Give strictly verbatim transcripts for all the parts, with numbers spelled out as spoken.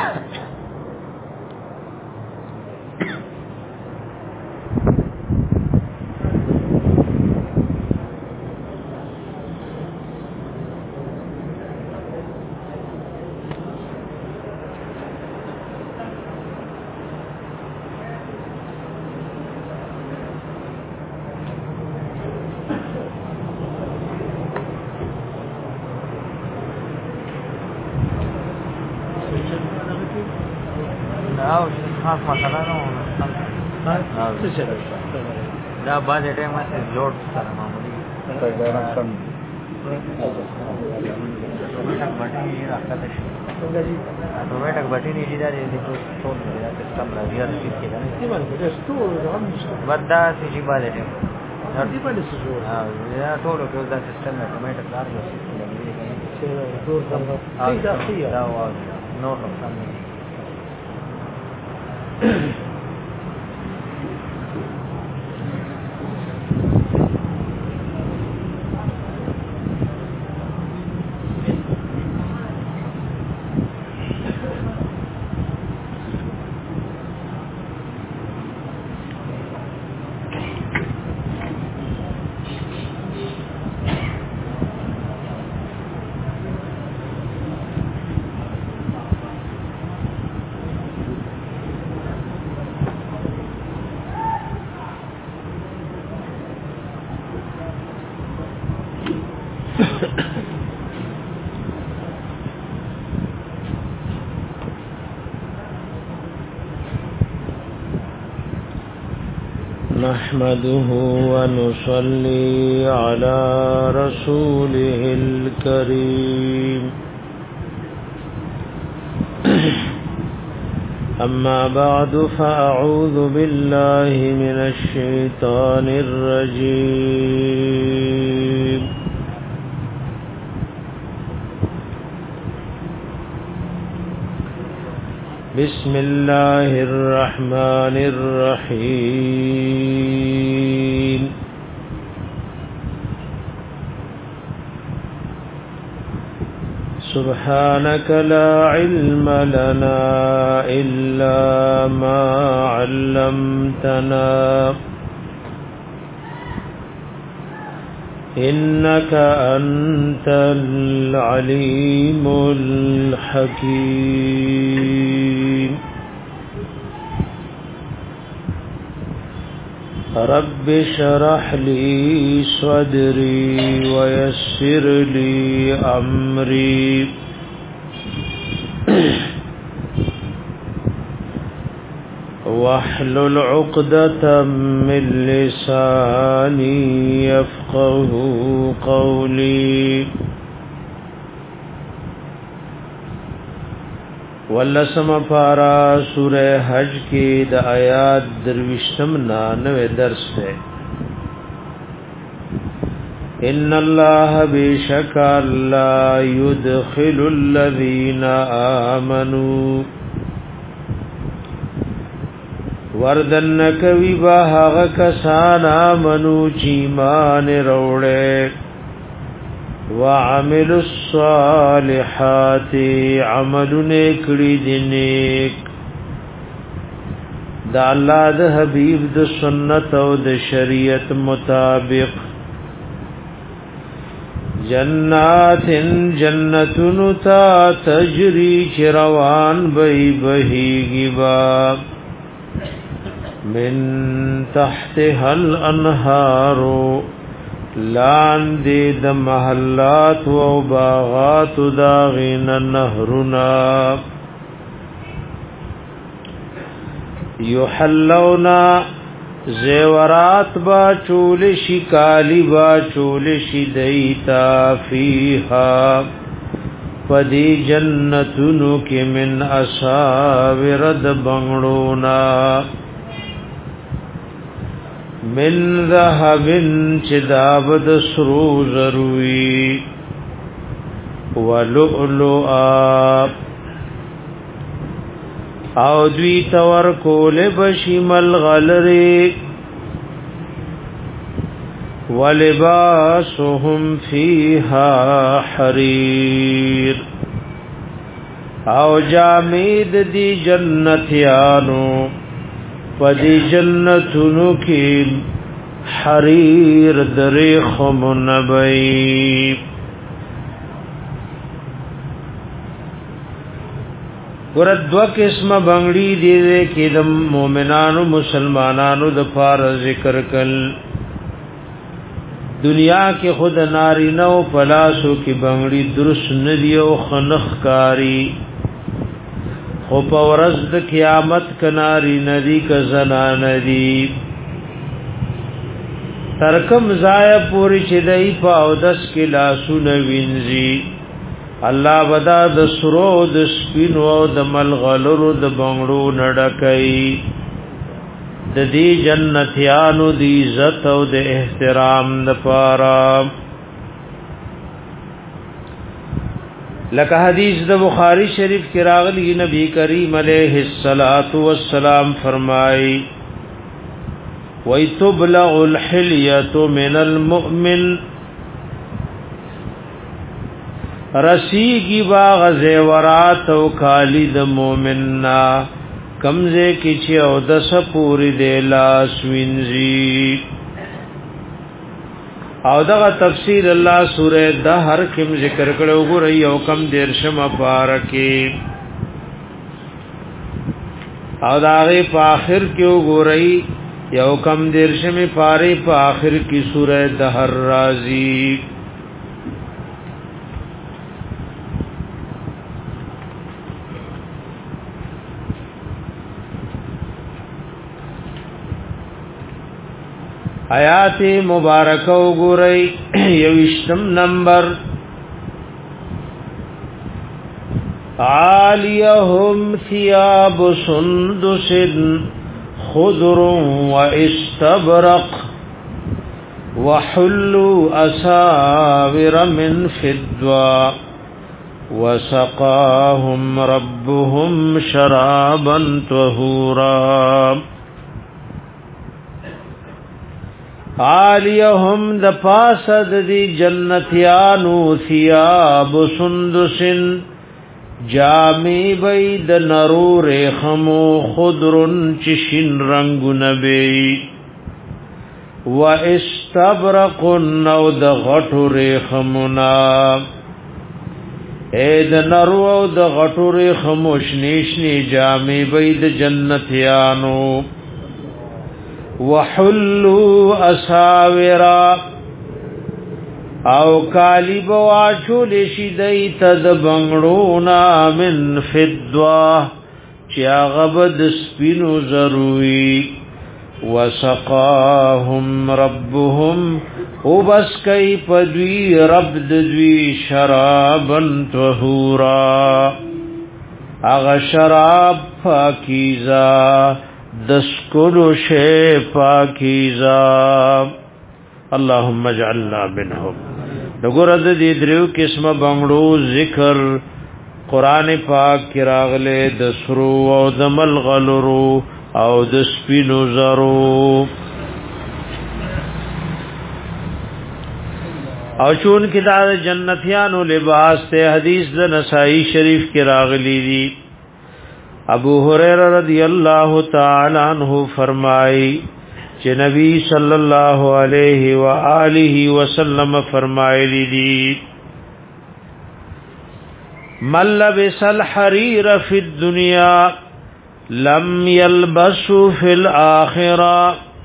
خاص مسله نه ها څه څه دا بعد ټیم کې لوډ سره معمولی پیدا راځم ټک بټن یې راکته شي څنګه جی ټک بټن یې دا دې ټول دا سیستم راځي چې کېدل نه باندې دا ټول هم ودا چې بعد ټیم دا دې باندې څه جوړ ها دا ټول ټول دا سیستم اتوماتیک کار کوي چې ټول دا دا نو نو سم نحمده ونصلي على رسوله الكريم أما بعد فأعوذ بالله من الشيطان الرجيم بسم الله الرحمن الرحيم سبحانك لا علم لنا إلا ما علمتنا إنك أنت العليم الحكيم رب اشرح لي صدري ويسر لي أمري واحلل عقدة من لساني يفقه قولي ولسم پارا سورہ حج کی د آیات درویشتم نانوے درس ہے ان اللہ بیشک اللہ یدخل الذین آمنوا وردن کوي با هغه کسان آمنو چې ایمان وروړي وعملوا الصالحات عملونه کړي دي نیک دا الله د حبيب د سنت او د شریعت مطابق جنات جنتن تا تجري چروان بي بهيږي با من تحتها الانهار لاندې د محلات او باغات داغین نهرنا یحلونا زیورات با چول شی کالی با چول شی دیتا فیها پدی جنتونو کی من اصاور د بنگړونا من ذهب چدابد سرو زروی ولؤلؤا او دوی تور کول بشمل غلری ولباسهم فیها حریر او جامید دی جنتیانو پدی جنتونو کی حریر دریخم نبی ورد دو قسم بنگڑی دیده کی دم مومنانو مسلمانانو دفار ذکر کل دنیا کې خود نارینو پلاسو کی بنگڑی درست ندیو خنخ کاری خو په ورځ د قیامت کناری ندی ک زنا ندی ترکم زای پوری چې دای په او دس کې لاسو نوینځي الله ودا د سرو د سپینو او د ملغلرو د بنگړو نډکای د دې جنتیانو د عزت او د احترام لپاره لکه حدیث د بخاری شریف کې راغلی نبی کریم علیه الصلاۃ والسلام فرمای وَيَتُبْلَغُ الْحِلْيَةُ مِنَ الْمُؤْمِنِ رسیگی باغ زیورات او کالی د مومننا کمزه کی چې او د سپوری د لاس وینځي او دغه تفسیر الله سوره دهر کې ذکر کړو ګورئ او کم دیرشم پارکه او داغه په اخر کې وګورئ یو کم دیرشم پاره په اخر کې سوره دهر رازی آیات مبارکه وګورئ یوشتم نمبر عالیهم ثياب سندس خضر واستبرق وحلوا اساور من فضة وسقاهم ربهم شرابا طهورا عالیهم د پاسد دی جنتیانو ثياب سندسن جامی بید نرور خمو خضرن چشن رنگ نبی و استبرقن او د غټور خمنا اید نرو او د غټور خموش نیشنی جامی بید جنتیانو وحلوا اساورا او کالی بواچو لشی دیت د بنگڑونا من فدوا چیا غبد سپینو ضروری وسقاهم ربهم او بس کئی پدوی رب دوی شرابا طهورا اغا شراب پاکیزا دسکلو شے پاکیزا اللهم اجعلنا منهم نګور د دې دریو قسمه بنگړو ذکر قران پاک کې راغله د سرو او د ملغلرو او د سپینو زرو او چون کې دا جنتیانو لباس ته حدیث د نسائی شریف کې راغلی دی ابو هريره رضی اللہ تعالی عنہ فرمائی چې نبی صلی الله علیه و آله وسلم فرمایلی دي من لبس الحرير في الدنيا لم يلبس في الاخره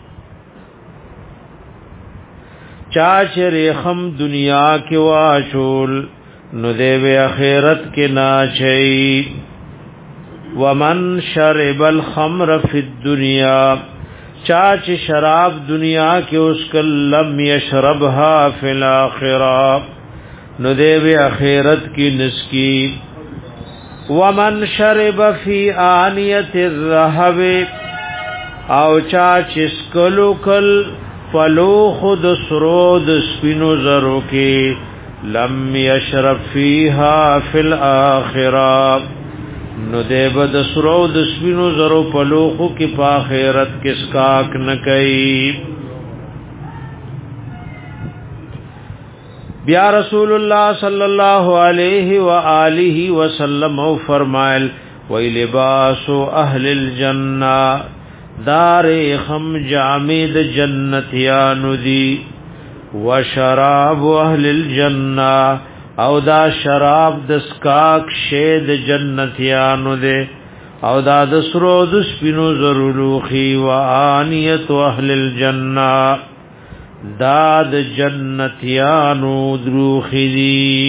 چاچ رخم دنیا کې واشول نو دې اخرت کې ناچي ومن شرب الخمر في الدنيا چاچ شراب دنیا کې اس کلم یشربها فی الاخرہ نو دے بے اخرت کی نسکی ومن شرب فی آنیت الذهب او چاچ اسکلو کل فلو خود سرود سپینو زرو کی لم یشرب فیها فی الاخرہ نو دے بد سرو د سپینو زرو پلوخو کی پا خیرت کس کاک نکئی بیا رسول الله صلی الله علیه و آله وسلم فرمایل وی لباس اهل الجنه دار خم جامد جنتیانو دی وشراب اهل الجنه او دا شراب د سکاک شید جنتیانو دی او دا د سرو د سپینو زرلوخي و انیت اهل الجنه دا د جنتیانو دروخي دی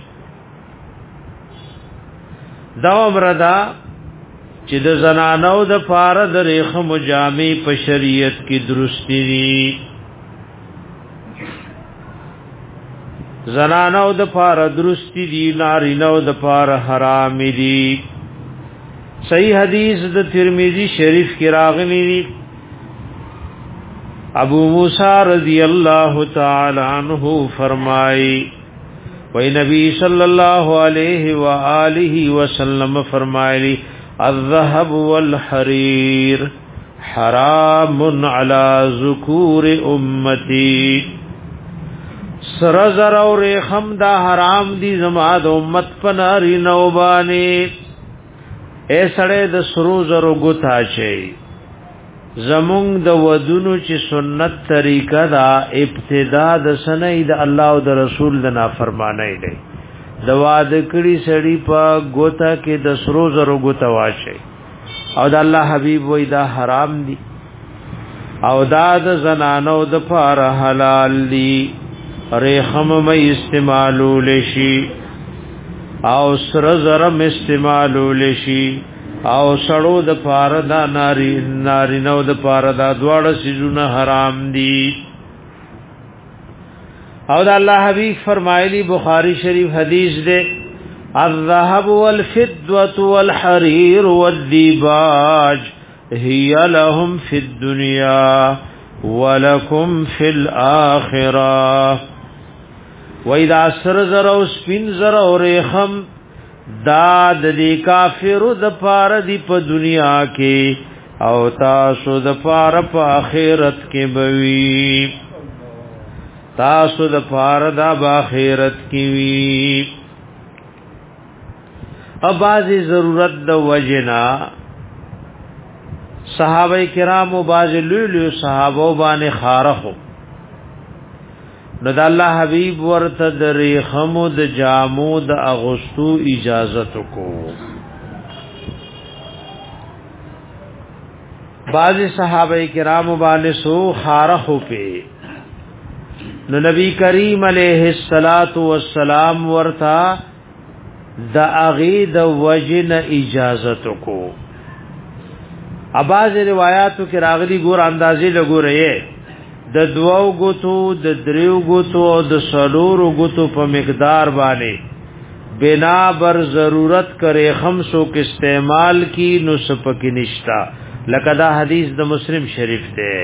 دا امردا چې د زنانو د پاره د ریخم جامې په شریعت کې درستی دي زنانو د پاره درستی دي نارینو د پاره حرام دي صحیح حدیث د ترمذی شریف کې راغلی دی ابو موسی رضی اللہ تعالی عنہ فرمائی وی نبی صلی اللہ علیہ وآلہ وسلم فرمائی الذهب والحریر حرام علی ذکور امتی سرزر اور ریخم دا حرام دی زماد امت پناری نوبانی اے سڑے د سرو زرو گتا چي زمونږ د ودونو چې سنت طریقه دا ابتدا د سنې د الله او د رسول د نافرمانی دی د واده کړي سړی په گوتا کې د سرو زرو گتا واچي او د الله حبيب وای دا حرام دي او دا د زنانو د فار حلال دي ریخم مې استعمالو لشي او سر زرم استعمالو لشي او سړو د پاره دا ناری ناری نو د پاره دا دواړه سيزونه حرام دي او د الله حبيب فرمایلی بخاری شریف حدیث ده الذهب والفضه والحرير والديباج هي لهم في الدنيا ولكم في الاخره وَإِذَا سر زر او سپین زر او ریخم داد دی کافرو د پار دی په دنیا کې او تاسو د پار په آخرت کې بوي تاسو د پار د آخرت کې وي ابازي ضرورت د وجنا صحابه کرامو باز لولو صحابه باندې خارخو نو د الله حبيب ورته د ریخمو د جامو د اغوستو اجازت کو بعض صحابه کرام باندې سو خارخو په نو نبی کریم علیه الصلاۃ والسلام ورته د اغي د وجن اجازت کو اباظ روایتو کې راغلي ګور اندازې لګورې د دوو غوتو د دریو غوتو او د سلورو غوتو په مقدار باندې بنا بر ضرورت کرے خمسو کې استعمال کی نو سپک نشتا لکه دا حدیث د مسلم شریف ده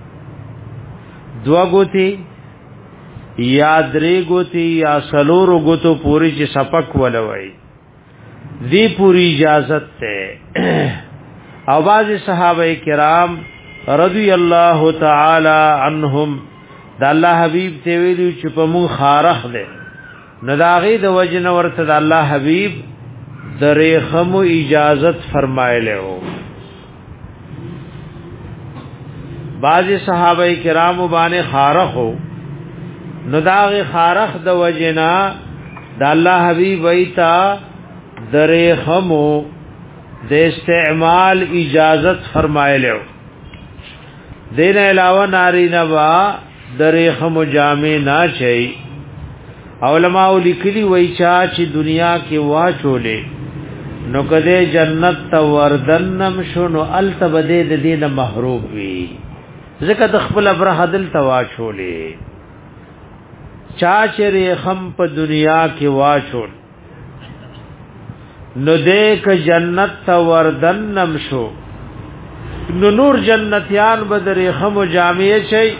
دوا غوتی یا درې غوتی یا سلورو غوتو پوری چې سپک ولوي دی پوری اجازت ده او باز صحابه کرام رضی الله تعالی عنهم د الله حبیب ته ویلو چې په مون خارخ ده نو داغه د وجن ورته د الله حبیب د ریخم اجازت فرمایله او بعض صحابه کرام باندې خارخ نو داغه خارخ د وجنا د الله حبیب ویتا د ریخم د استعمال اجازت فرمایله دین علاوه ناری نوا دریخم جامع نا چي علماء لیکلی وای چا چې دنیا کې واچولې نو کده جنت ته وردنم شنو التبدې د دینه محروم وي ځکه د خپل ابره دل ته واچولې چا چې ریخم په دنیا کې واچول نو دې ک جنت ته وردنم شو نو نور جنتیان بدر خم و جامعه چي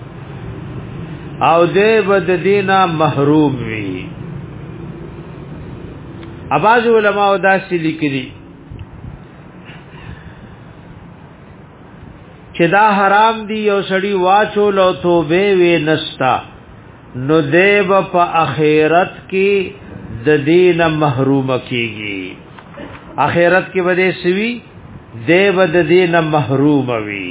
او دې بد دینا محروم وي اباظ علماء داسې لیکلي چې دا حرام دي او سړی واچول او توبه وې نستا نو دیب په اخرت کې د دین محروم کیږي اخرت کې بده سوي دیب د دین محروم وي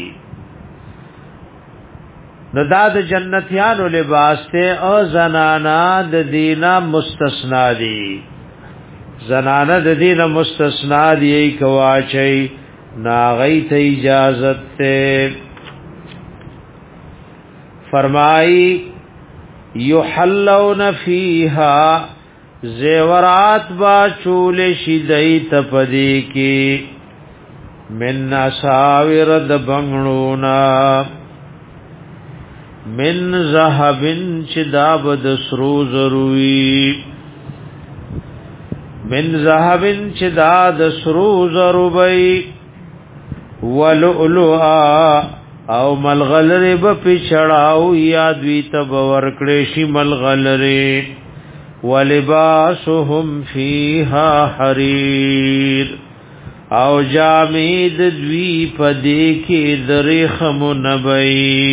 نو دا د جنتیانو لباس ته او زنانا د دینا مستثنا دي زنانا د دینا مستثنا دي کواچي ناغی ته اجازت ته فرمائی یحلون فیها زیورات با چول شدئی تپدی کی من اساور د بنگلونا من ذهبن چداب د سرو زروی من ذهبن چدا د سرو زروبی ولؤلؤا او ملغلره به پچړاو یاد وی تب ورکړې شي ملغلره ولباسهم فیها حریر او جامید دوی پدې کې درخم نبی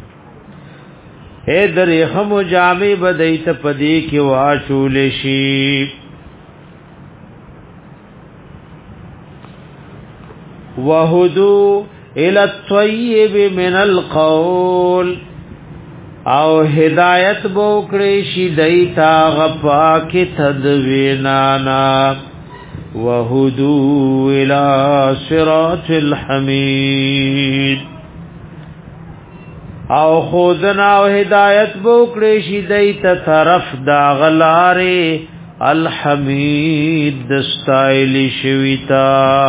اے درخم جامې بدایت پدې کې واچول شي وهدو الى الطيب من القول او هدایت بوکړې شي دایتا غپا کې تدوینانا وهدو الى صراط الحمید او خودنا او هدایت بوکړې شي دایتا طرف دا غلاره الحمید دستایل شویتا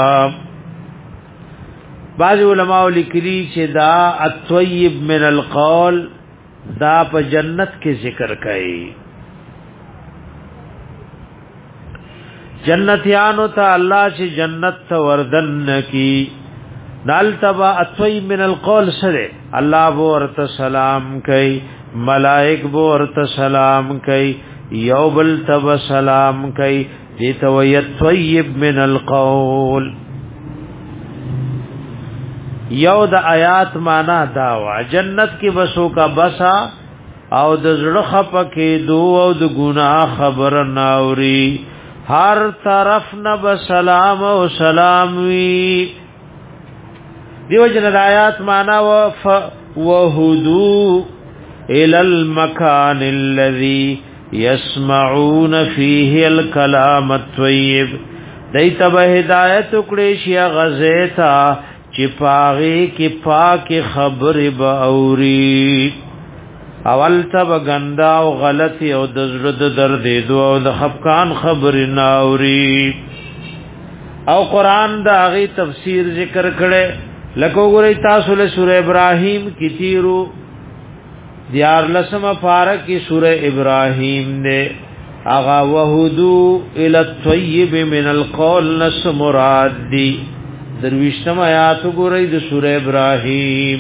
بعض علماء لیکلي چې دا الطيب من القول دا په جنت کې ذکر کړي جنتیانو ته الله چې جنت ته وردن کی نال تبا الطيب من القول سره الله بو ورته سلام کوي ملائک بو ورته سلام کوي یوبل تب سلام کوي دې ته وي الطيب من القول یو د آیات معنا دا وا جنت کې بسو کا بسا او د زړه خپکه دو او د ګناه خبر ناوري هر طرف نه بسلام او سلام وی دیو جن د آیات معنا و وهدو الى المكان الذي يسمعون فيه الكلام الطيب دیت به هدایت کړي شي غزیتا چې پاغي کې پاک خبر به اوري اول تب غندا او غلطي او د زړه د درد دو او د خفقان خبر نه اوري او قران دا غي تفسیر ذکر کړي لکه وګورئ تاسو له سوره ابراهيم کې تیرو دیار لسمه پارک کی سوره ابراهيم نے اغا وهدو الى الطيب من القول نس مراد دی درویشتم آیات گوری دو سورہ ابراہیم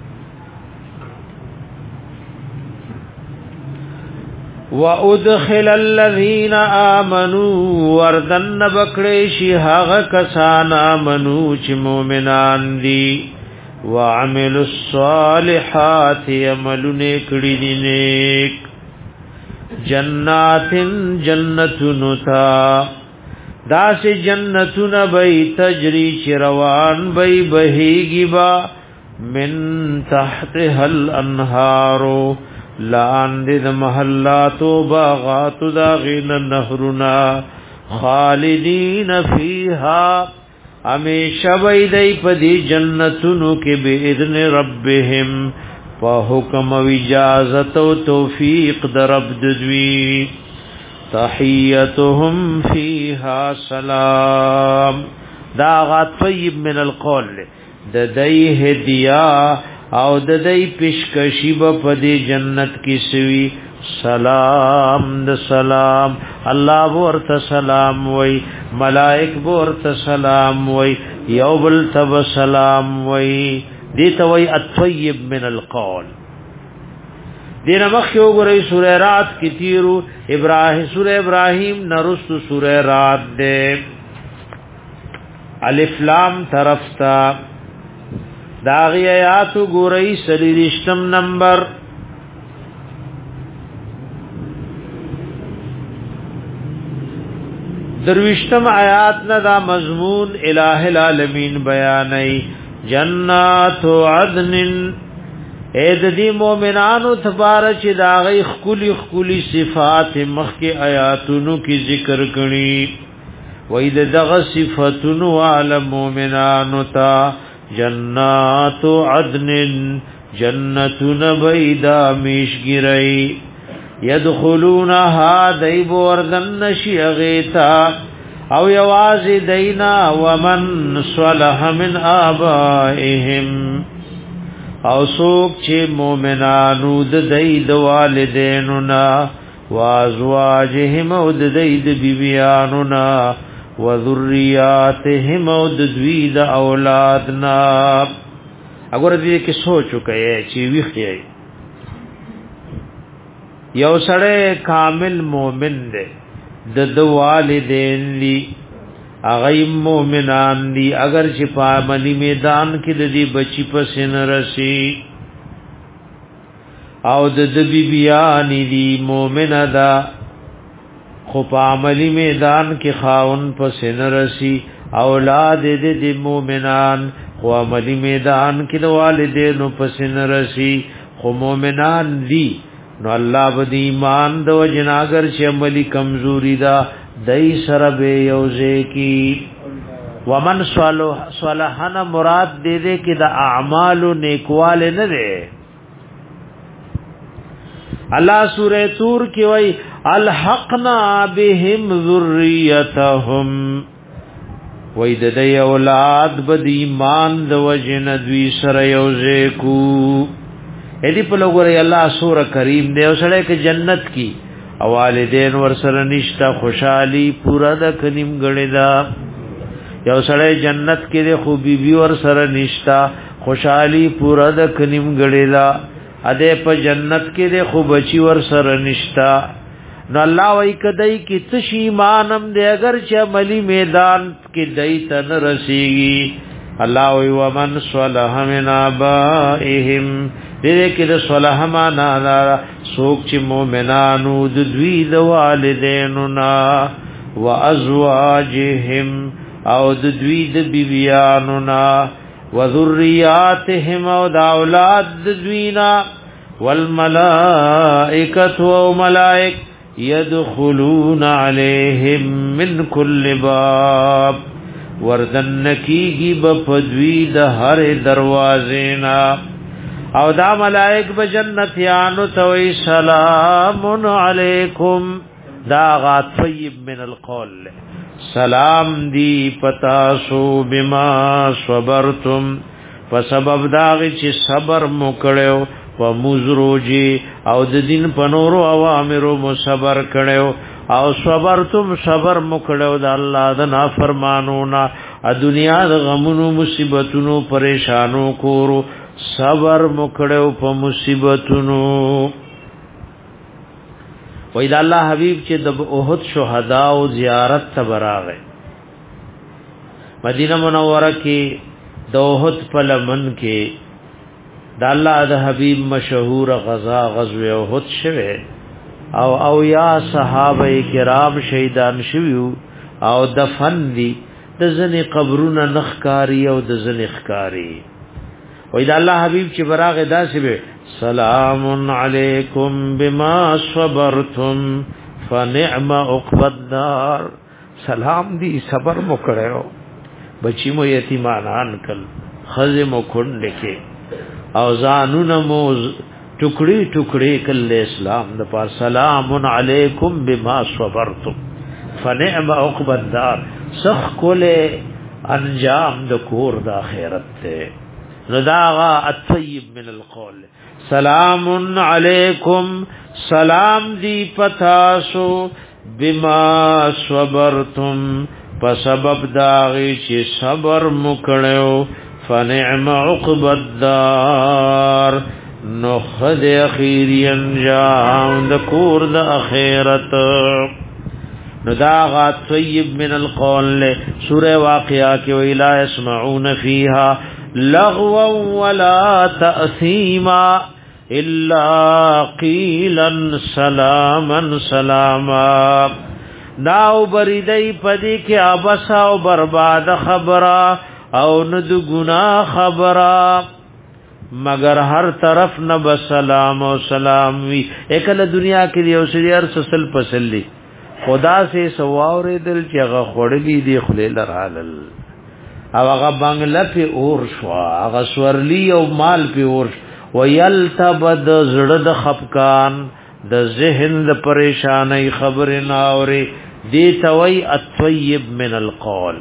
وَأُدْخِلَ الَّذِينَ آمَنُوا وَرْدَنَّ بَكْرِشِ هَغَ كَسَانَ آمَنُوا چِ مومنان دی وَعَمِلُوا الصَّالِحَاتِ عملُ نیکڑی دی نیک جنات جنتنتا دا سے جنتون بی تجری چروان بی بہیگی با من تحتها الانہارو لاندد محلاتو باغاتو داغین نهرنا خالدین فیها ہمیشہ بی دی پدی جنتونو کے بإذن ربهم پا حکم و اجازت و توفیق در عبددوی تحیتهم فیها سلام دا غا طیب من القول د دای هدیا او د دای پیشکشی په دې جنت کې سوی سلام د سلام الله ورته سلام وای ملائک ورته سلام وای یوبل تب سلام وای دې ته وای الطیب من القول دین مخیو گرئی سورہ رات کی تیرو ابراہیم سورہ ابراہیم نرست سورہ رات دے الف لام طرف تا داغی آیاتو گرئی سلیرشتم نمبر درویشتم آیات نه دا مضمون الہ العالمین بیانای جنات عدن اې د دې مؤمنانو تبارک دا غي خولي خولي صفات مخکې آیاتونو کې ذکر کړي وې د دغه صفاتونو عالم مؤمنانو ته جنات عدن جنتون بیدا میشګری يدخلونها دایب وردن نشي غیتا او یواز دینا ومن صلح من آبائهم او سوک چې مومنانو د دید والدینو نا وازواجهم او د دید بیبیانو نا وذریاتهم او د دوی د اولادنا اگر دې کې سوچو کوي چې ویخی یو سړی کامل مومن دی د د والدین دی اغی مومنان دی اگر چې په عملی میدان کې د دې بچی پس نه رسی او د د بیبیان دی مومنه دا خو په عملی میدان کې خاون پس نه رسی اولاد دې د مومنان خو عملی میدان کې د والدینو پس نه رسی خو مومنان دی نو الله بد ایمان د وجناګر چې عملی کمزوري دا دای سره به یوځه کی ومن صالح صالحنا مراد دې دې کې د اعمال نیکوال نه ده الله سوره تور کې وای الحقنا بهم ذریتهم وای د دې اولاد بد ایمان د وجن دوی سره یوځه کو اې دې په لګوري الله سوره کریم دې اوسړه کې جنت کی اوالدین ور سره نشتا خوشحالی پورا د کنیم غړې دا یو سړی جنت کې د خوبي بي ور سره نشتا خوشحالی پورا د کنیم غړې دا اده په جنت کې د خوبچی ور سره نشتا نو الله وای کدی کې تشی مانم دې اگر چې عملی میدان کې دای تن رسیږي الله وی ومن صلح من ابائهم دې کې د صلح معنا دا سوک چې مومنانو د دوی د والدینو نا وازواجهم او د دوی د بیبیانو نا وذریاتهم او د اولاد د دوی نا والملائکه او ملائک يدخلون عليهم من كل باب وردن کیږي بفدوی د هر دروازې نا او دا ملائک بجنتیانو توي سلام علیکم دا غا طیب من القول سلام دی پتاسو بما صبرتم فسبب داغی چې صبر مکړو و مزروجی او د دین پنورو اوامرو مو صبر کړو او صبرتم صبر مکړو د الله د نافرمانونا ا دنیا د غمونو مصیبتونو پریشانو کورو صبر مکړو په مصیبتونو وې دا الله حبیب چې د احد شهدا او زیارت ته براغه مدینه منوره کې د احد په لمن کې د الله د حبیب مشهور غزا غزوه احد شوه او او یا صحابه کرام شهیدان شویو او دفن دي د ځنې قبرونه نخکاری او د ځنې خکاری وې دا الله حبیب چې براغه داسې به سلام علیکم بما صبرتم فنعم عقبى الدار سلام دی صبر مو کړو بچی مو یتیمانان کل خزم کند کې او زانون مو ټوکړي ټوکړي کل اسلام د پار سلام علیکم بما صبرتم فنعم عقبى الدار سخ کوله انجام د کور د اخرت ته رداغا الطیب من القول سلام علیکم سلام دی پتاسو بما صبرتم پسبب داغی چی صبر مکڑیو فنعم عقب الدار نخد اخیری انجام دکور دا اخیرت نداغا طیب من القول سورہ واقعہ کی ویلا يسمعون فیہا لغوا ولا تأثیما الا قیلا سلاما سلاما ناو بریدای پدی کې ابسا او برباد خبره او ند گناہ خبره مگر هر طرف نه بسلام او سلام وی اکل دنیا کې یو سری ار سسل پسلی خدا سے سواور دل چې هغه خړلی دی خلیل رالل او هغه بنگله په اور شو هغه سورلی او مال په اور ویلتبد زړه د خفقان د ذهن د پریشانای خبر نه اوري دی توي الطيب من القول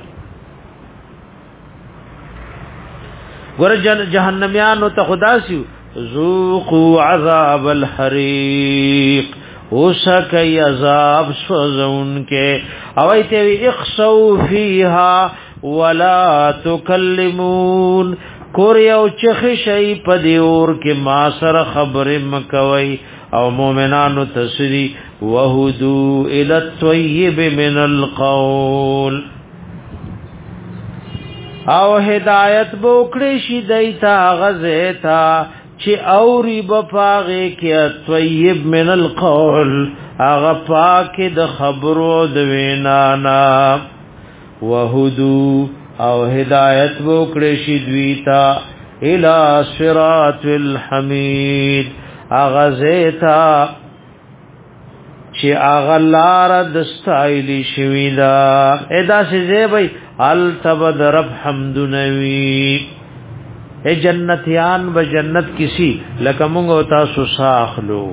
ګور جهنميان ته خدا سي ذوقوا عذاب الحريق وسکي عذاب سوزون کې او ایته اخسو فيها ولا تكلمون کور یو چخ شي په دی اور کې ما سره خبره مکوي او مومنانو تسری وهدو الى الطيب من القول او هدایت بوکړي شي دایتا غزیتا چې اوري بپاغه کې طيب من القول هغه پاک د خبرو د وینانا وهدو او هدایت بوکړي شي دویتا الى صراط الحمید اغزیتا چې اغلار د استایلی شویدا ادا سي بھائی التبد رب حمد نوی اے جنتیان و جنت کسی لکمونگ و تاسو ساخلو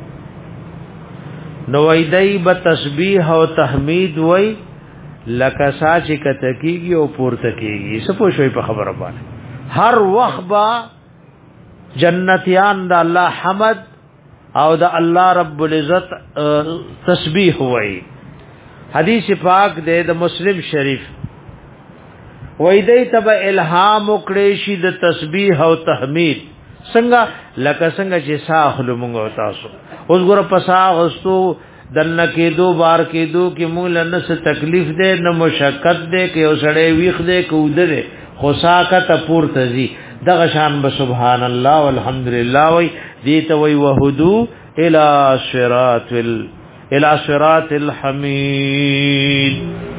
نویدئی با تسبیح و تحمید وی لکسا چی کتکیگی و پورتکیگی سپوشوی پا خبر بانے ہر وقت با جنتیان دا اللہ حمد او دا اللہ رب العزت تسبیح ہوئی حدیث پاک دے دا مسلم شریف وی دی تبا الہام اکڑیشی دا تسبیح او تحمید سنگا لکا سنگا چی ساخلو منگو تاسو اس گورا پساغستو دلنا کی دو بار کی دو کی مونگ لنس تکلیف دے نا مشکت دے کہ او سڑے ویخ دے کود دے خساکت پور تزی دغشان بسبحان اللہ والحمدللہ وی دیتا وی وحدو الى صراط ال الى صراط الحمید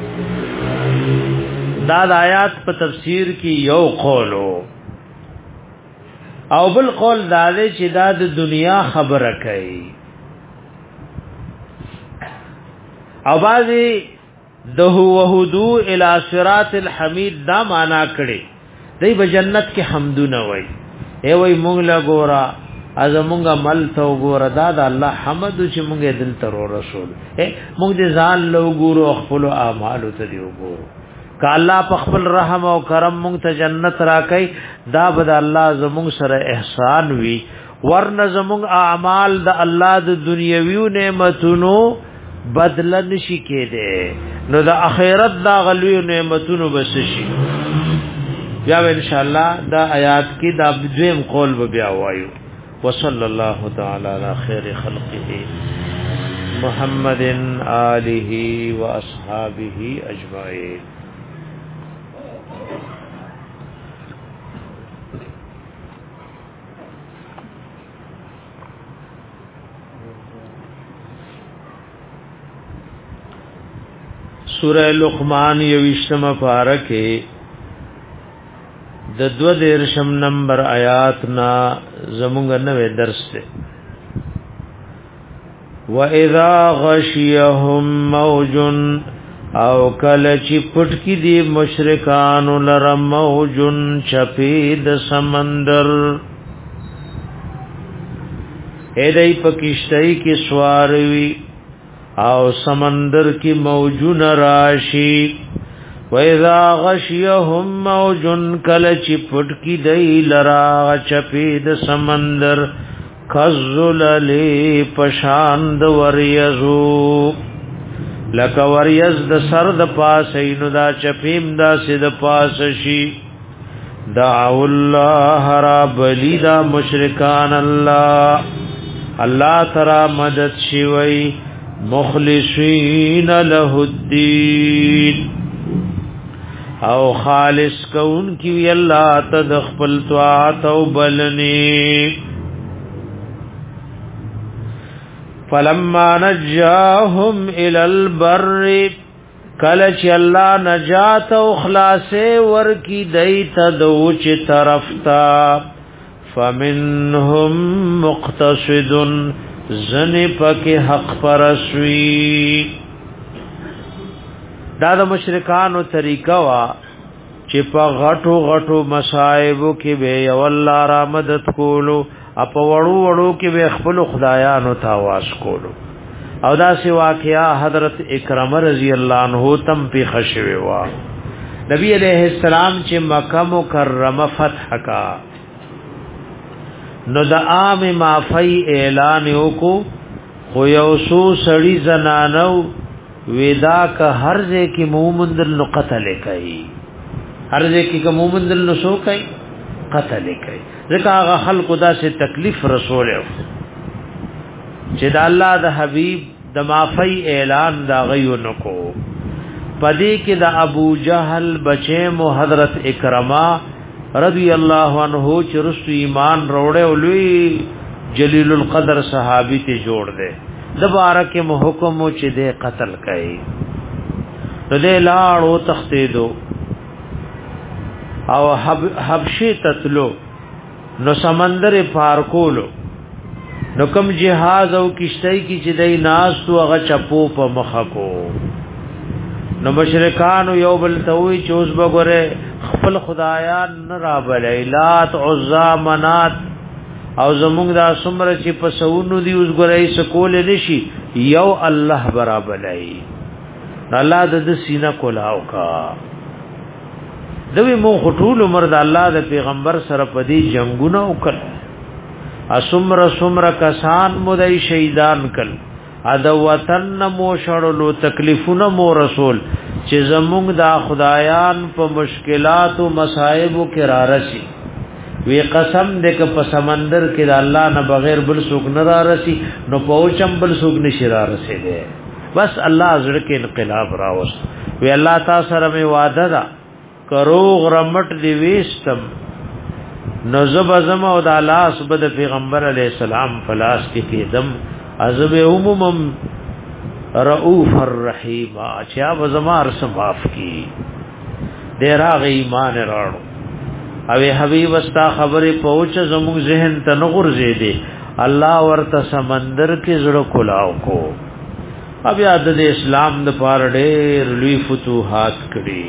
داد آیات په تفسیر کی یو قولو او بل قول داده چې دا د دنیا خبره کوي او بعضی دهو وحدو الى صراط الحمید دا معنا کړي دی به جنت کې حمدونه وای ای وای مونږ لا ګورا از مونږه مل تو ګورا دا د الله حمد چې مونږه دل تر رسول اے مونږ دې ځان لو ګورو خپل اعمال ته دی ګورو که الله په خپل رحم او کرم مونږ ته جنت راکړي دا بد الله زمونږ سره احسان وی ورنه زمونږ اعمال د الله د دنیوي نعمتونو بدل نشي کېده نو د اخرت دا غلوی نعمتونو بس شي بیا ان شاء الله دا آیات کې دا دویم قول به بیا وایو وصلی الله تعالی علی خیر خلقه محمد آله و اصحابہ اجمعین. سورہ لقمان یوشتم پارکے د دو دیرشم نمبر آیات نا زمونږ نوې درس ته وَإِذَا غَشِيَهُمْ مَوْجٌ او کله چې پټ کې دي مشرکان لر موج چپید سمندر اې دای پکشتای کې سواروي او سمندر کې موجون راشي وَإِذَا غَشِيَهُمْ مَوْجٌ کله چې پټ کې دی لرا چپید سمندر کذلل پشاند وریزو لک وریز د سر د پاسینو دا چپیم دا سید پاس شي دعو الله رب لیدا مشرکان الله الله ترا مدد شوی مخلصین له الدین او خالص کون کی الله تدخل طاعت او بلنی فلما نجاهم الى البر کله چې الله نجات او خلاصې ورکی دیت دوچ طرف تا فمنهم مقتصد زن پک حق پرسوی دا د مشرکانو طریقہ وا چې په غټو غټو مصائبو کې به یو الله را مدد کولو اپ وړو وړو کې به خپل خدایانو ته आवाज کولو او دا سی واقعا حضرت اکرم رضی الله عنه تم په خشوي وا نبی علیہ السلام چې مکه مکرمه فتح کا نو د عام معافی اعلان وکړو خو یو سو سړی زنانو ودا که هر ځای کې مومندل نو قتل کوي هر ځای کې مومندل نو سو کوي قتل کوي ځکه هغه خلق دا سه تکلیف رسول چې د الله د حبیب د معافی اعلان دا غيو نکو پدې کې د ابو جهل بچې مو حضرت اکرما رضی الله عنه چې رسو ایمان روړې ولوي جلیل القدر صحابي ته جوړ دے د بارکه مو حکم چې دې قتل کړي نو دې لاړو تختیدو او حب حبشي تتلو نو سمندر پار کولو نو کم جهاز او کشتۍ کی چې دای ناس تو هغه چپو په مخه کو نو مشرکان یو بل توي چوز بګره خپل خدایان نه را بلې لات عزا منات او زمونږ دا سمره چې په سونو دی اوس ګورای سکول نشي یو الله برابرای الله د سینه کولاو کا دوی مو خطول عمر د الله د پیغمبر سره پدی جنگونه وکړ اسمر سمر کسان مودای شهیدان کل ادا وطن مو شړلو تکلیفونه مو رسول چې زمونږ دا خدایان په مشکلات او مصائب کې را رسی وی قسم دې ک په سمندر کې د الله نه بغیر بل څوک نه را رسی نو پوچم بل څوک نشي را رسی دې بس الله زړه کې انقلاب راوست وی الله تعالی سره می وعده ده کروغ رمټ دی ویستم نزب ازم او د الله سبد پیغمبر علی السلام فلاس کې کېدم عذاب عمومم رؤوف الرحیم اچھا وزمار سماف کی ډیر ایمان راړو او حبیب استا خبره پوهچ زموږ ذهن ته نغورځې دي الله ورته سمندر کې زړه کولاو کو بیا د اسلام د پاره ډېر لوی فتوحات کړي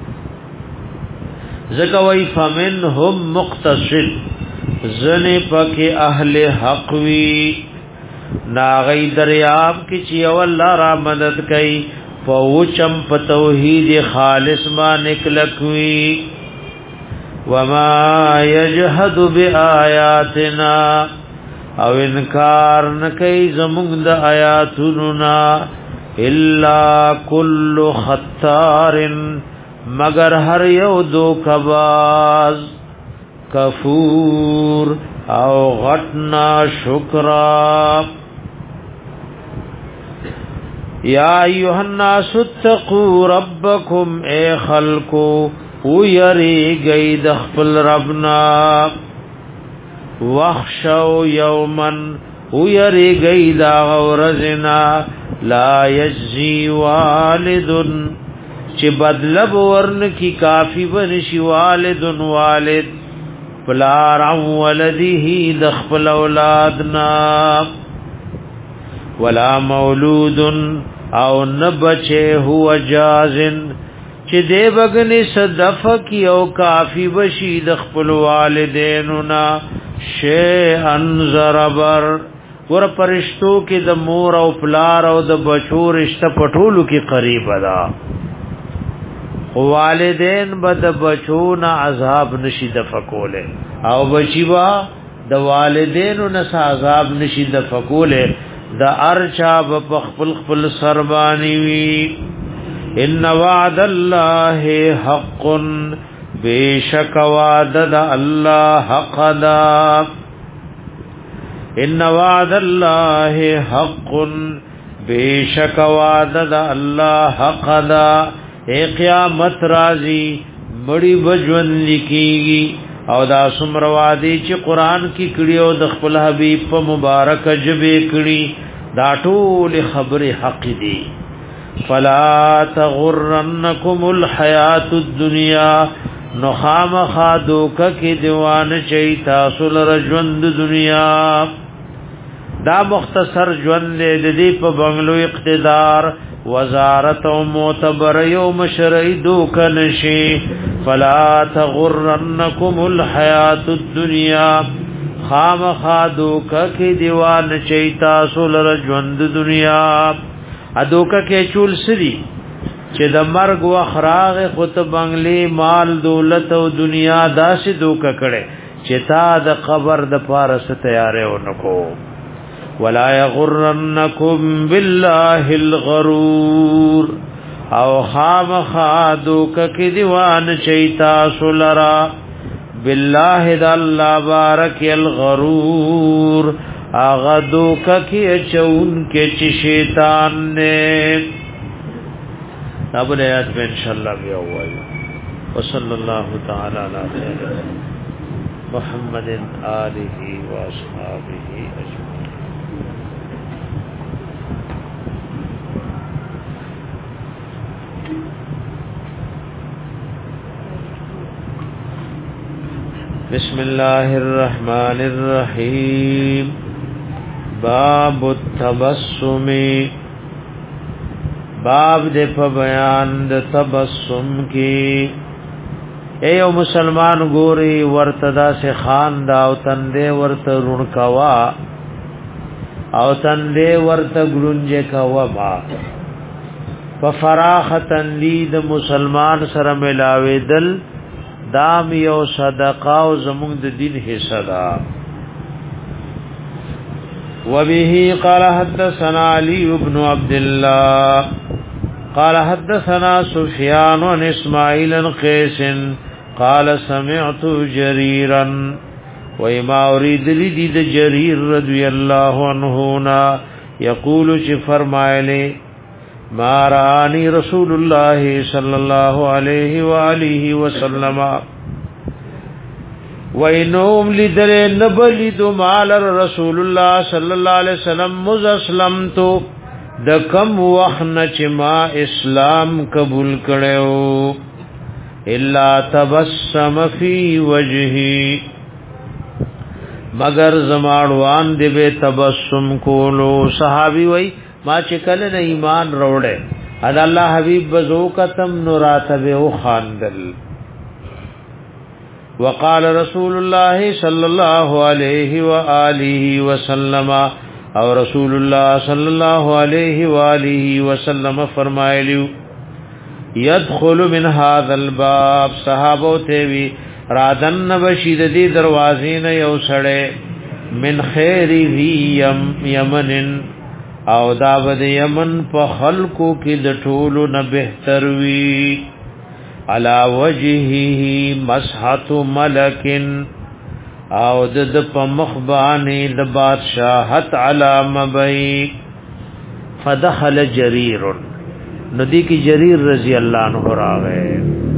زکوی فمنهم مقتصد زنی پک اهل حق وی ناغی دریاب کی چی والله را مدد کئی فوچم په توحید خالص ما نکلکوی وما یجحد بآیاتنا او انکار نکئی زمونږ د آیاتونو نا الا کل خطار مگر هر یو دو کباز کفور او غټنا شکرا یا ایها الناس اتقوا ربکم اے خلقو او یری گید خپل ربنا وخشوا یوما او یری گید غورزنا لا یجزی والد چې بدلب ورن کی کافی بنشي والد والد پلار ولده دخل اولادنا ولا مولود او نبچه هو جازن چې دی بغنی صدف کی او کافی بشي دخل والدیننا شیئن زربر ور پرشتو کې د مور او پلار او د بچو رشتہ پټولو کې قریب ده والدین بد بچون عذاب نشي د فکوله او بچی با د والدینو نس عذاب نشي د فکوله د ارچا په خپل خپل سربانی وی ان وعد الله حق بیشک وعد د الله حق دا ان وعد الله حق بیشک وعد د الله حق دا اے قیامت رازی بڑی بجون لکیگی او دا سمروادی چې قرآن کی کړي او د خپل حبیب په مبارک جبه کړي دا ټول خبره حق دي فلا تغرنکم الحیات الدنیا نخام خادوک کی دیوان چیتا سلر ژوند دنیا دا مختصر ژوند دې دې په بنگلو اقتدار وزارت او معتبر یوم شرعی دوک نشی فلا تغرنکم الحیات الدنیا خام خادوک کی دیوان چیتا سلر ژوند دنیا ادوکا کې چول سری چې د مرګ و خراغ خط بنگلی مال دولت او دنیا داسې دوکا کړي چې تا د قبر د پارس تیارې ونکو ولا یغرنکم بالله الغرور او خام خادوکا کې دیوان چیتا سلرا بالله د الله بارک الغرور اغدو ککی چون کے چی شیطان نے اب نیات میں انشاءاللہ بھی آوائی وصلی اللہ تعالی علی محمد آلہ و اصحابہ اجمعین بسم اللہ الرحمن الرحیم باب التبسم باب دے په بیان د تبسم کی اے او مسلمان ګوري ورتدا سے خان دا او تندې ورته رونکوا او تندې ورته ګرونجه کوا با په فراخ تندید مسلمان سره ملاوي دل دام یو صدقه او زموږ د دین حصہ ده وبه قال حدثنا علي بن عبد الله قال حدثنا سفيان عن اسماعيل بن قيس قال سمعت جريرا وما اريد لدي جرير رضي الله عنه يقول چې فرمایله ما راني رسول الله صلى الله عليه واله وسلم وینوم لدل نبلد مال رسول الله صلی الله علیه وسلم مز اسلمتو د کم وحن چې ما اسلام قبول کړو الا تبسم فی وجهی مگر زماړوان دی به تبسم کولو صحابي وای ما چې کله نه ایمان وروړې ادا الله حبیب بزو کتم نوراتبه او خاندل وقال رسول الله صلى الله عليه واله وسلم او رسول الله صلى الله عليه واله وسلم فرمایلیو يدخل من هذا الباب صحابو ته وی رادن بشید دی دروازې نه یو سړی من خیر یم یمن او دا بد یمن په خلقو کې د ټولو نه بهتر وی علا وجهه مسحت ملکن او د په مخبانی د بادشاہت علامه بی فدخل جریر ندی کی جریر رضی اللہ عنہ راغے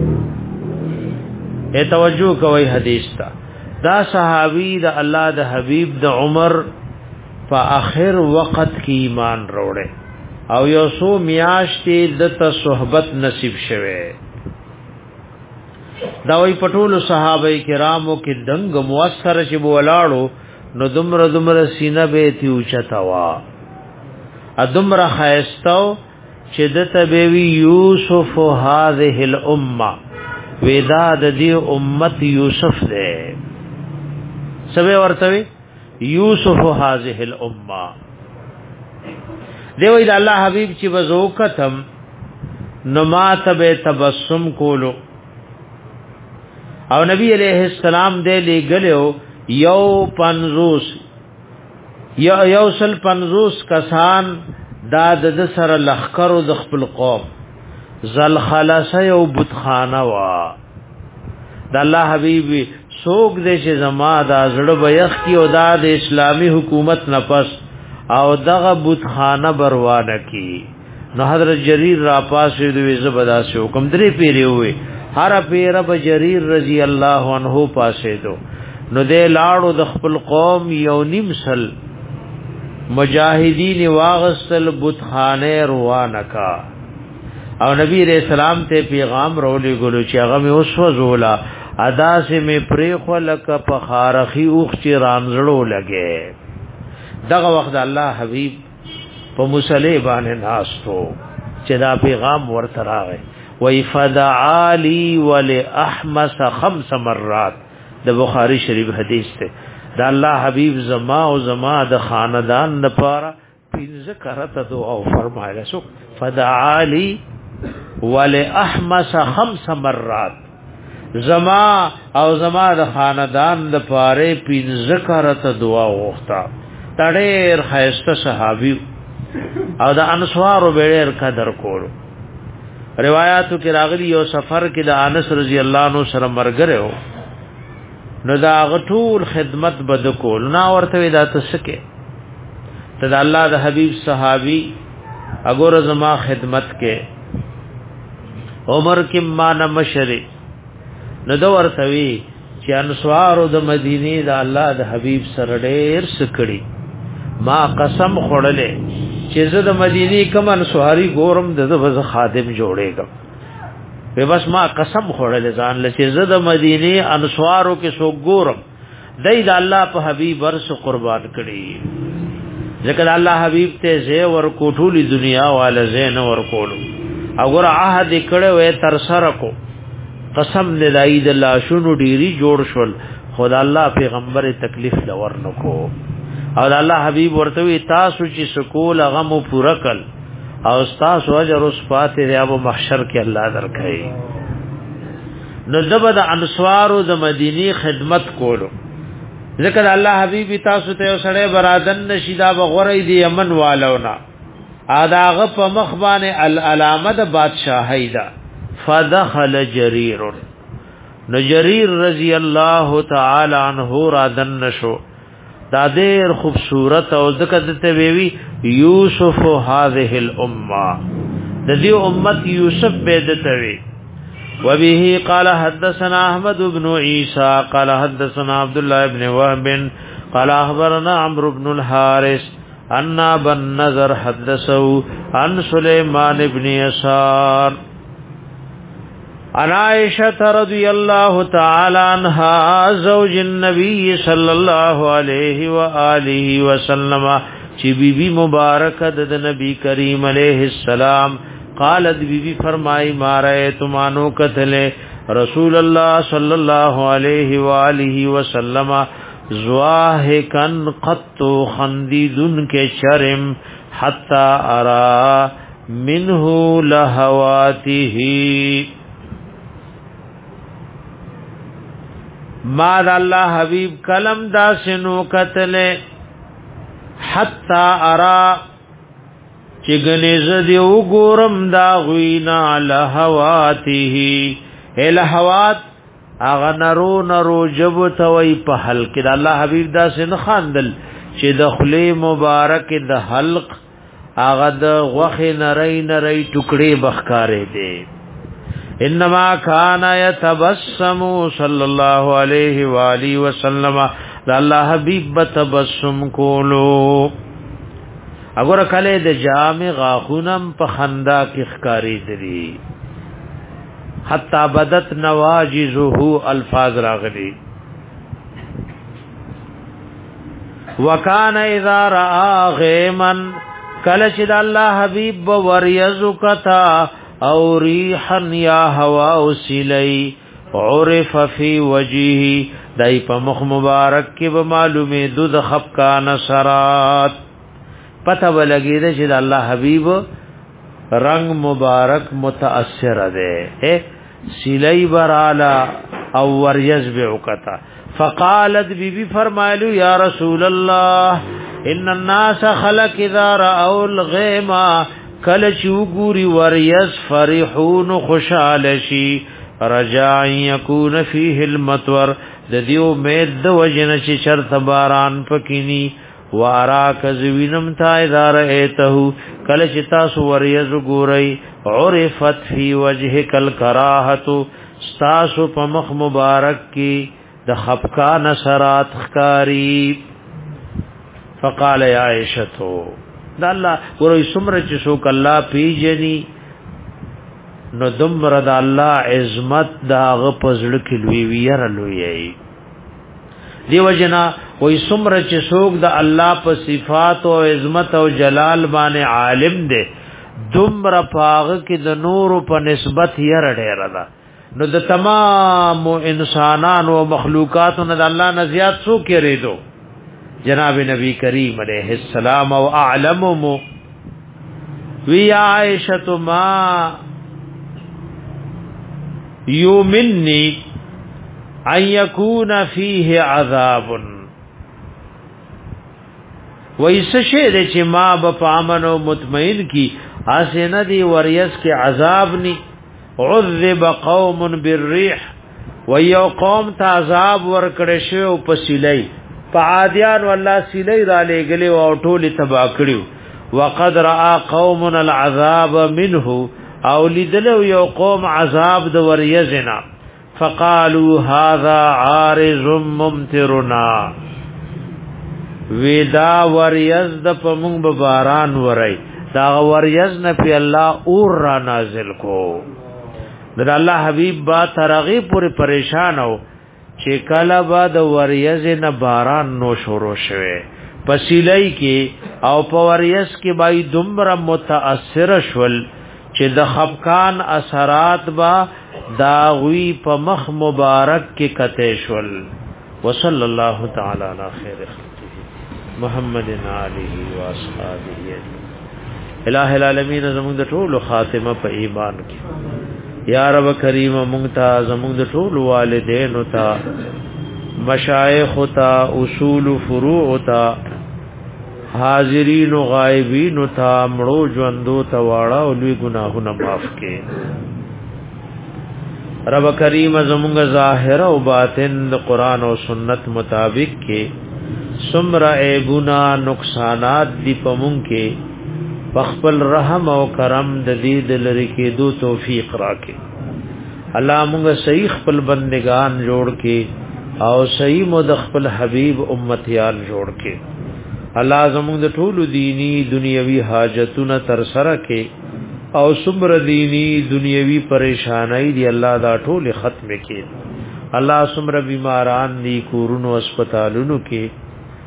اے توجہ کوئی حدیث تا دا صحابی دا اللہ دا حبیب دا عمر په اخر وقت کی ایمان روڑے او یو سو میاشتی دتا صحبت نصیب شوه دا وی پټول صحابه کرامو کې دنګ موثر چې بولاړو نو دمر دمر سینه به تی اوچتا وا ادمر خیستو چې د تبوی یوسف هذه الامه ودا د دې امت یوسف ده سبه ورته یوسف هذه الامه دی وی د الله حبیب چې وزوکتم نو ما تبه تبسم کولو او نبی علیہ السلام دے لګلو یو پنځوس یو یو سل پنځوس کسان دا د سره لخرو د خپل قوم زل خلاصه یو بتخانه وا د الله حبیب سوق دې چې زما دا زړه بیخ کی او دا د اسلامی حکومت نفس او دغه بتخانه بروانه کی نو حضرت جریر را پاسې دوی زبدا سو حکم درې پیری وي هر پیر بجریر رضی الله عنه پاسې دو نو دې لاړو د خپل قوم یو نیم سل مجاهدین واغسل بتخانه روانکا او نبی رسول سلام ته پیغام رولې ګلو چې هغه مې اوس وزولا ادا سه مې پرې خلک په خارخي اوخ چې رانځړو لګې دغه وخت الله حبیب په مصلی باندې ناستو چې دا پیغام ورته راغی وای فدعالی ولاحمس خمس مرات د بخاری شریف حدیث ته دا الله حبیب زما او زما د خاندان لپاره پنځه کرته دعا فرمایله سو فدعالی ولاحمس خمس مرات زما او زما د خاندان لپاره پنځه کرته دعا وغوښتا تړې خیسته صحابي او د انصارو ډېر قدر کولو روایتو کې راغلی یو سفر کې د انس رضی الله عنه سره مرګره نو دا غټول خدمت بد کول نا ورته دا تسکه ته د الله د حبیب صحابي اګور زما خدمت کې عمر کې ما نمشری نو دا ورته وی چې انصارو د مدینه د الله د حبیب سره ډېر سکړي ما قسم خړلې چې زه د مدینه کوم انصاری ګورم د وز خادم جوړېږم به بس ما قسم خورل ځان لچې زه د مدینه انصارو کې سو ګورم دای د الله په حبیب ورس قربان کړي ځکه الله حبیب ته زه ور کوټولي دنیا والا زین ور کولو اگر عهد کړه وې تر سره کو قسم دای د الله شونو ډيري جوړ شول خدای الله پیغمبر تکلیف لور نکو او الله حبیب ورته تاسو چې سکول غم پورا کړ او تاسو اجر اوس پاتې دی ابو محشر کې الله درکړي نو دبد انصارو د مدینی خدمت کولو ذکر الله حبیب تاسو ته سړی برادن نشیدا بغوري دی یمن والونا اداغه په مخبانه العلامه د بادشاہی دا فدخل جرير نو جرير رضی الله تعالی عنہ را دن نشو دا دیر خوبصورت او ذکر دته ویوی یوسف هذه الامه د دې امت یوسف بدته وی وبه قال حدثنا احمد بن عيسى قال حدثنا عبد الله بن وهب قال اخبرنا عمرو بن الحارث ان بن نظر حدثه عن سليمان بن يسار عن عائشة رضي الله تعالى عنها زوج النبي صلى الله عليه وآله وسلم چی بی بی مبارک د نبی کریم علیہ السلام قالت بی بی فرمائی ما رأیتمانو قتل رسول اللہ صلی اللہ علیہ وآلہ وسلم زواہکن قط خندیدن کے شرم حتی ارا منہ لہواته ما د الله حبیب کلم دا سنو قتل حتا ارا چگنی زدی وګورم دا غوینا لهواته الهوات اغه نرو نرو جب توي په حلق د الله حبیب دا سن خاندل چې د خلی مبارک د حلق اغه د غوخ نری نری ټوکړي بخکارې دي انما كان يتبسم صلى الله عليه واله وسلم الله حبيب تبسم کولو اگر کله د جامع غاخونم په خندا کې ښکاری دي حتا بدت نواجزه الفاظ راغلي وکانه اذا را غیما کله چې الله حبيب وريزکتا او ریحا یا هوا وسلی عرف فی وجهه دای په مخ مبارک کې به معلومه دود خفقان سرات پته ولګی دی چې الله حبیب رنگ مبارک متاثر ده سلی برالا او وریز بعکتا فقالت بی بی فرمایلو یا رسول الله ان الناس خلق اذا راوا الغیما کل چوغوري وریس فرحون خوشاله شي رجاء يكون فيه المطر د دیو مید د وجن چې شرط باران پکینی واراک زوینم تا ادار ایته کل چې تاسو وریز ګورئ عرفت فی وجهک الکراهه تاسو په مخ مبارک کی د خفقان سرات خکاری فقال يا عائشه دا الله ورې سمره چې څوک الله پیجني نو دمر دا الله عظمت دا غ پزړه کې لوی ویره لوی دیو جنا وې سمره چې څوک دا الله په صفات او عظمت او جلال باندې عالم دی دمر پاغه کې د نور په نسبت یې ډېر ده نو د تمام انسانانو او مخلوقاتو نه د الله نه زیات څو کېری دو جناب نبی کریم علیہ السلام او اعلمم وی عائشہ ما یومنی ان یکون فیه عذاب ویس شید چې ما بپامن و مطمئن کی آسینه دی وریس کے عذاب نی عذب قوم بالريح ويو قوم ته عذاب ورکړې شو په سیلای په عادیان والله سیلای را لګلې او ټول تبا کړیو وقد را قوم العذاب منه او لیدلو یو قوم عذاب د وریزنا فقالوا هذا عارض ممطرنا ودا وریز د پمون باران ورای دا وریز نه په الله اور را نازل کو در الله حبیب با ترغی پوری پریشان او چې کله با د وریز نه باران نو شروع شوه پسیلای کې او په وریز کې بای دمر متاثر شول چې د خفقان اثرات با داوی په مخ مبارک کې کته شول وصلی الله تعالی علی خیر خلقه محمد علیه و اصحابہ الہ العالمین زموږ د ټولو خاتمه په ایمان کې یا رب کریم مونږ ته زموږ د ټول والدین او ته مشایخ او ته اصول فروع او ته حاضرین او غایبین او ته مړو ژوندو ته واړه او لوی ګناهونه معاف کړي رب کریم زموږ ظاهر او باطن د قران او سنت مطابق کې سمرا عیبنا نقصانات دی پمون کې بخپل رحم او کرم د دې د لری کې دو توفیق راکې الله موږ صحیح خپل بندگان جوړ کې او صحیح مود خپل حبیب امتیان جوړ کې الله زموږ د ټولو دینی دنیوي حاجتونه تر سره کې او صبر دینی دنیوي پریشانای دی الله دا ټول ختم کې الله صبر بیماران دی کورونو هسپتالونو کې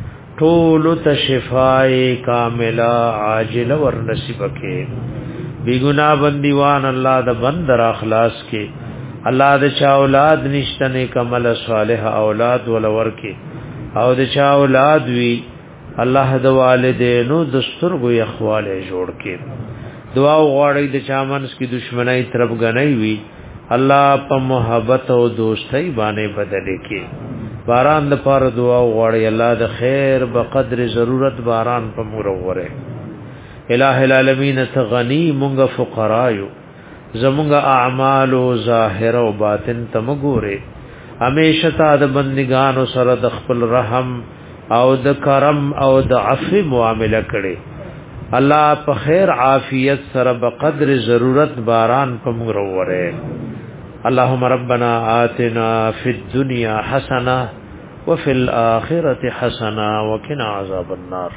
ټول ته شفای کامله عاجله ور نصیب کې بی ګنا بندیوان الله د بندر اخلاص کې الله د چا اولاد نشته نه کمل صالح اولاد ولور کې او د چا اولاد وی الله د والدینو د سترګو اخواله جوړ کې دعا غواړي د چا منس کې دشمنی طرف غنۍ وی الله په محبت او دوستۍ باندې بدل کې باران د پاره دعا غواړي الله د خیر په قدر ضرورت باران په مروره الہ العالمین ته غنی مونږ فقرایو زمونږ اعمال او ظاهر او باطن ته مګوره همیشه تا د بندگانو سره د خپل رحم او د کرم او د عفو معامله کړي الله په خیر عافیت سره په قدر ضرورت باران په مروره اللهم ربنا آتنا في الدنيا حسنة وفي الآخرة حسنة وقنا عذاب النار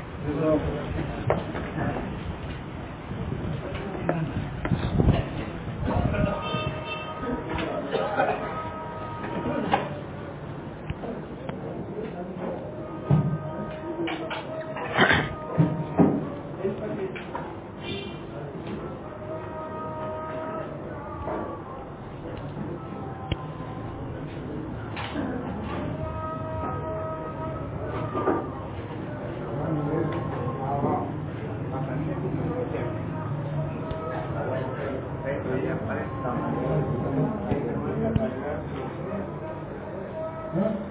Huh?